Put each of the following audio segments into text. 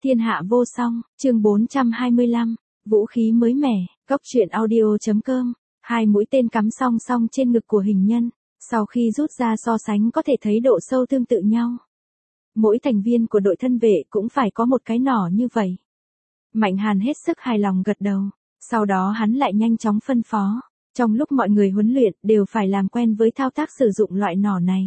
Thiên hạ vô song, chương 425, vũ khí mới mẻ, Cốc truyện audio.com, hai mũi tên cắm song song trên ngực của hình nhân, sau khi rút ra so sánh có thể thấy độ sâu tương tự nhau. Mỗi thành viên của đội thân vệ cũng phải có một cái nỏ như vậy. Mạnh Hàn hết sức hài lòng gật đầu, sau đó hắn lại nhanh chóng phân phó, trong lúc mọi người huấn luyện đều phải làm quen với thao tác sử dụng loại nỏ này.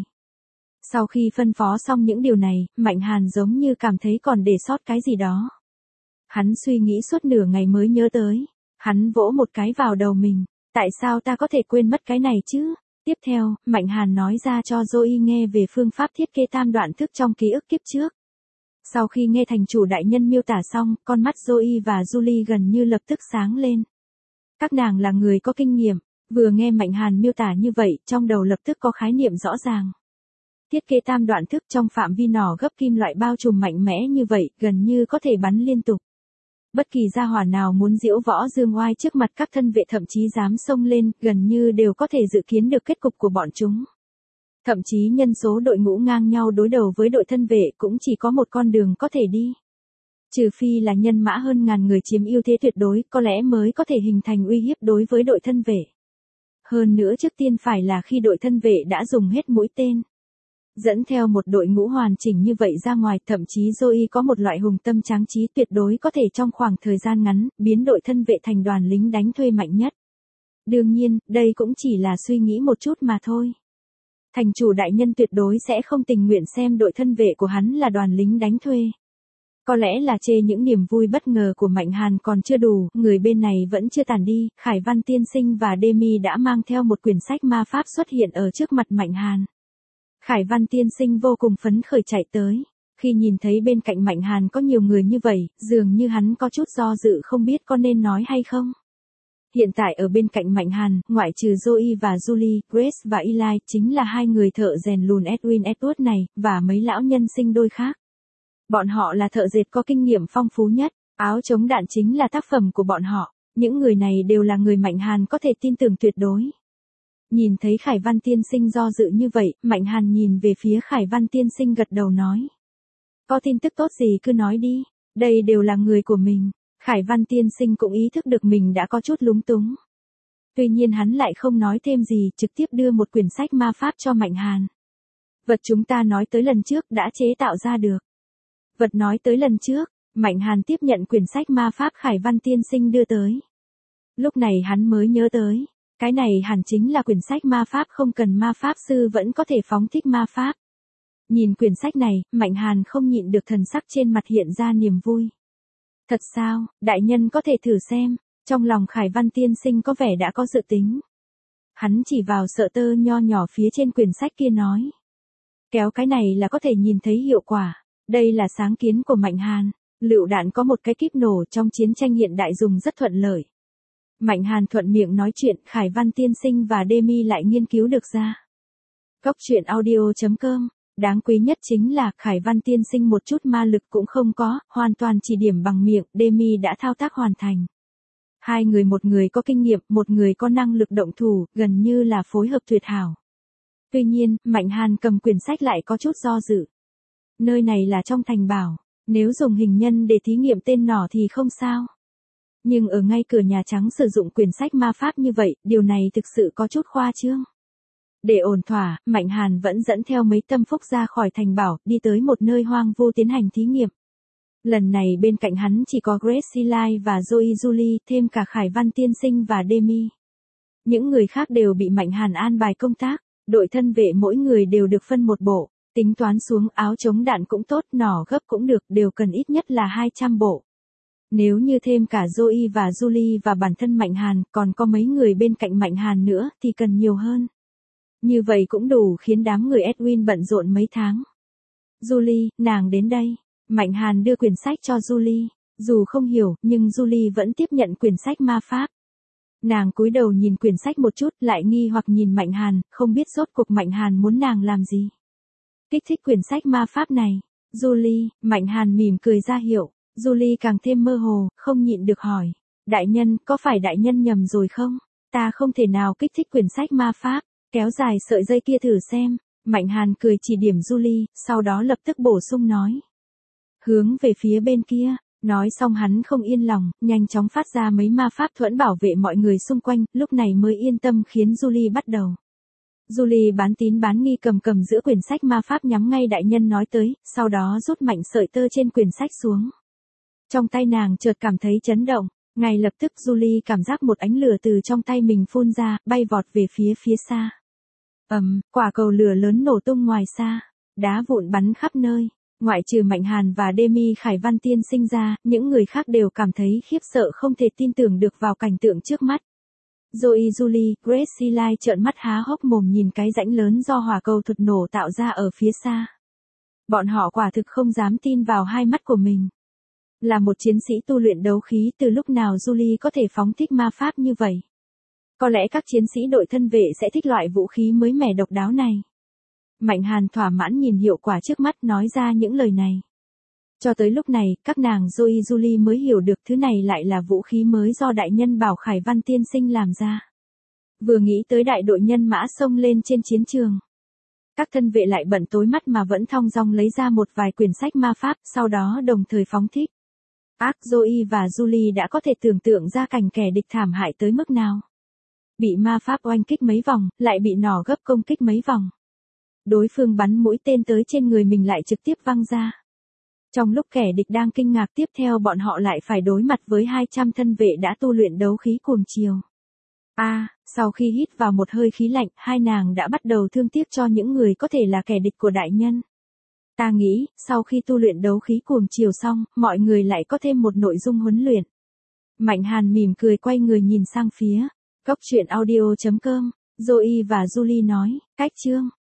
Sau khi phân phó xong những điều này, Mạnh Hàn giống như cảm thấy còn để sót cái gì đó. Hắn suy nghĩ suốt nửa ngày mới nhớ tới. Hắn vỗ một cái vào đầu mình. Tại sao ta có thể quên mất cái này chứ? Tiếp theo, Mạnh Hàn nói ra cho Zoe nghe về phương pháp thiết kế tam đoạn thức trong ký ức kiếp trước. Sau khi nghe thành chủ đại nhân miêu tả xong, con mắt Zoe và Julie gần như lập tức sáng lên. Các nàng là người có kinh nghiệm, vừa nghe Mạnh Hàn miêu tả như vậy, trong đầu lập tức có khái niệm rõ ràng. Thiết kế tam đoạn thức trong phạm vi nỏ gấp kim loại bao trùm mạnh mẽ như vậy, gần như có thể bắn liên tục. Bất kỳ gia hỏa nào muốn diễu võ dương oai trước mặt các thân vệ thậm chí dám xông lên, gần như đều có thể dự kiến được kết cục của bọn chúng. Thậm chí nhân số đội ngũ ngang nhau đối đầu với đội thân vệ cũng chỉ có một con đường có thể đi. Trừ phi là nhân mã hơn ngàn người chiếm ưu thế tuyệt đối, có lẽ mới có thể hình thành uy hiếp đối với đội thân vệ. Hơn nữa trước tiên phải là khi đội thân vệ đã dùng hết mũi tên. Dẫn theo một đội ngũ hoàn chỉnh như vậy ra ngoài, thậm chí Zoe có một loại hùng tâm tráng trí tuyệt đối có thể trong khoảng thời gian ngắn, biến đội thân vệ thành đoàn lính đánh thuê mạnh nhất. Đương nhiên, đây cũng chỉ là suy nghĩ một chút mà thôi. Thành chủ đại nhân tuyệt đối sẽ không tình nguyện xem đội thân vệ của hắn là đoàn lính đánh thuê. Có lẽ là chê những niềm vui bất ngờ của Mạnh Hàn còn chưa đủ, người bên này vẫn chưa tàn đi, Khải Văn tiên sinh và Demi đã mang theo một quyển sách ma pháp xuất hiện ở trước mặt Mạnh Hàn. Khải Văn tiên sinh vô cùng phấn khởi chạy tới. Khi nhìn thấy bên cạnh Mạnh Hàn có nhiều người như vậy, dường như hắn có chút do dự không biết có nên nói hay không. Hiện tại ở bên cạnh Mạnh Hàn, ngoại trừ Zoe và Julie, Grace và Eli, chính là hai người thợ rèn lùn Edwin Edward này, và mấy lão nhân sinh đôi khác. Bọn họ là thợ dệt có kinh nghiệm phong phú nhất, áo chống đạn chính là tác phẩm của bọn họ. Những người này đều là người Mạnh Hàn có thể tin tưởng tuyệt đối. Nhìn thấy Khải Văn tiên sinh do dự như vậy, Mạnh Hàn nhìn về phía Khải Văn tiên sinh gật đầu nói. Có tin tức tốt gì cứ nói đi, đây đều là người của mình. Khải Văn tiên sinh cũng ý thức được mình đã có chút lúng túng. Tuy nhiên hắn lại không nói thêm gì, trực tiếp đưa một quyển sách ma pháp cho Mạnh Hàn. Vật chúng ta nói tới lần trước đã chế tạo ra được. Vật nói tới lần trước, Mạnh Hàn tiếp nhận quyển sách ma pháp Khải Văn tiên sinh đưa tới. Lúc này hắn mới nhớ tới. Cái này hẳn chính là quyển sách ma pháp không cần ma pháp sư vẫn có thể phóng thích ma pháp. Nhìn quyển sách này, Mạnh Hàn không nhịn được thần sắc trên mặt hiện ra niềm vui. Thật sao, đại nhân có thể thử xem, trong lòng Khải Văn tiên sinh có vẻ đã có dự tính. Hắn chỉ vào sợi tơ nho nhỏ phía trên quyển sách kia nói. Kéo cái này là có thể nhìn thấy hiệu quả, đây là sáng kiến của Mạnh Hàn, lựu đạn có một cái kíp nổ trong chiến tranh hiện đại dùng rất thuận lợi. Mạnh Hàn thuận miệng nói chuyện, Khải Văn tiên sinh và Demi lại nghiên cứu được ra. Cốc truyện audio.com, đáng quý nhất chính là Khải Văn tiên sinh một chút ma lực cũng không có, hoàn toàn chỉ điểm bằng miệng, Demi đã thao tác hoàn thành. Hai người, một người có kinh nghiệm, một người có năng lực động thủ, gần như là phối hợp tuyệt hảo. Tuy nhiên, Mạnh Hàn cầm quyển sách lại có chút do dự. Nơi này là trong thành bảo, nếu dùng hình nhân để thí nghiệm tên nỏ thì không sao. Nhưng ở ngay cửa Nhà Trắng sử dụng quyển sách ma pháp như vậy, điều này thực sự có chút khoa trương. Để ổn thỏa, Mạnh Hàn vẫn dẫn theo mấy tâm phúc ra khỏi thành bảo, đi tới một nơi hoang vu tiến hành thí nghiệm. Lần này bên cạnh hắn chỉ có Grace, Eli và Zoe Julie, thêm cả Khải Văn tiên sinh và Demi. Những người khác đều bị Mạnh Hàn an bài công tác, đội thân vệ mỗi người đều được phân một bộ, tính toán xuống áo chống đạn cũng tốt, nỏ gấp cũng được, đều cần ít nhất là 200 bộ. Nếu như thêm cả Zoe và Julie và bản thân Mạnh Hàn, còn có mấy người bên cạnh Mạnh Hàn nữa, thì cần nhiều hơn. Như vậy cũng đủ khiến đám người Edwin bận rộn mấy tháng. Julie, nàng đến đây. Mạnh Hàn đưa quyển sách cho Julie. Dù không hiểu, nhưng Julie vẫn tiếp nhận quyển sách ma pháp. Nàng cúi đầu nhìn quyển sách một chút, lại nghi hoặc nhìn Mạnh Hàn, không biết rốt cuộc Mạnh Hàn muốn nàng làm gì. Kích thích quyển sách ma pháp này. Julie, Mạnh Hàn mỉm cười ra hiệu. Julie càng thêm mơ hồ, không nhịn được hỏi. Đại nhân, có phải đại nhân nhầm rồi không? Ta không thể nào kích thích quyển sách ma pháp, kéo dài sợi dây kia thử xem. Mạnh Hàn cười chỉ điểm Julie, sau đó lập tức bổ sung nói. hướng về phía bên kia. Nói xong hắn không yên lòng, nhanh chóng phát ra mấy ma pháp thuẫn bảo vệ mọi người xung quanh, lúc này mới yên tâm khiến Julie bắt đầu. Julie bán tín bán nghi cầm giữa quyển sách ma pháp nhắm ngay đại nhân nói tới, sau đó rút mạnh sợi tơ trên quyển sách xuống. Trong tay nàng chợt cảm thấy chấn động, ngay lập tức Julie cảm giác một ánh lửa từ trong tay mình phun ra, bay vọt về phía xa. Quả cầu lửa lớn nổ tung ngoài xa, đá vụn bắn khắp nơi. Ngoại trừ Mạnh Hàn và Demi Khải Văn tiên sinh ra, những người khác đều cảm thấy khiếp sợ không thể tin tưởng được vào cảnh tượng trước mắt. Zoe Julie, Gracie Lai trợn mắt há hốc mồm nhìn cái rãnh lớn do hỏa cầu thuật nổ tạo ra ở phía xa. Bọn họ quả thực không dám tin vào hai mắt của mình. Là một chiến sĩ tu luyện đấu khí, từ lúc nào Julie có thể phóng thích ma pháp như vậy? Có lẽ các chiến sĩ đội thân vệ sẽ thích loại vũ khí mới mẻ độc đáo này. Mạnh Hàn thỏa mãn nhìn hiệu quả trước mắt nói ra những lời này. Cho tới lúc này, các nàng Zoe Julie mới hiểu được thứ này lại là vũ khí mới do đại nhân Bảo Khải Văn tiên sinh làm ra. Vừa nghĩ tới đại đội nhân mã xông lên trên chiến trường. Các thân vệ lại bận tối mắt mà vẫn thong dong lấy ra một vài quyển sách ma pháp, sau đó đồng thời phóng thích. Zoe và Julie đã có thể tưởng tượng ra cảnh kẻ địch thảm hại tới mức nào. Bị ma pháp oanh kích mấy vòng, lại bị nỏ gấp công kích mấy vòng. Đối phương bắn mũi tên tới trên người mình lại trực tiếp văng ra. Trong lúc kẻ địch đang kinh ngạc, tiếp theo bọn họ lại phải đối mặt với 200 thân vệ đã tu luyện đấu khí cuồng chiều. Sau khi hít vào một hơi khí lạnh, hai nàng đã bắt đầu thương tiếc cho những người có thể là kẻ địch của đại nhân. Ta nghĩ, sau khi tu luyện đấu khí cuồng chiều xong, mọi người lại có thêm một nội dung huấn luyện. Mạnh Hàn mỉm cười quay người nhìn sang phía góc truyện audio.com. Zoe và Julie nói, cách chương.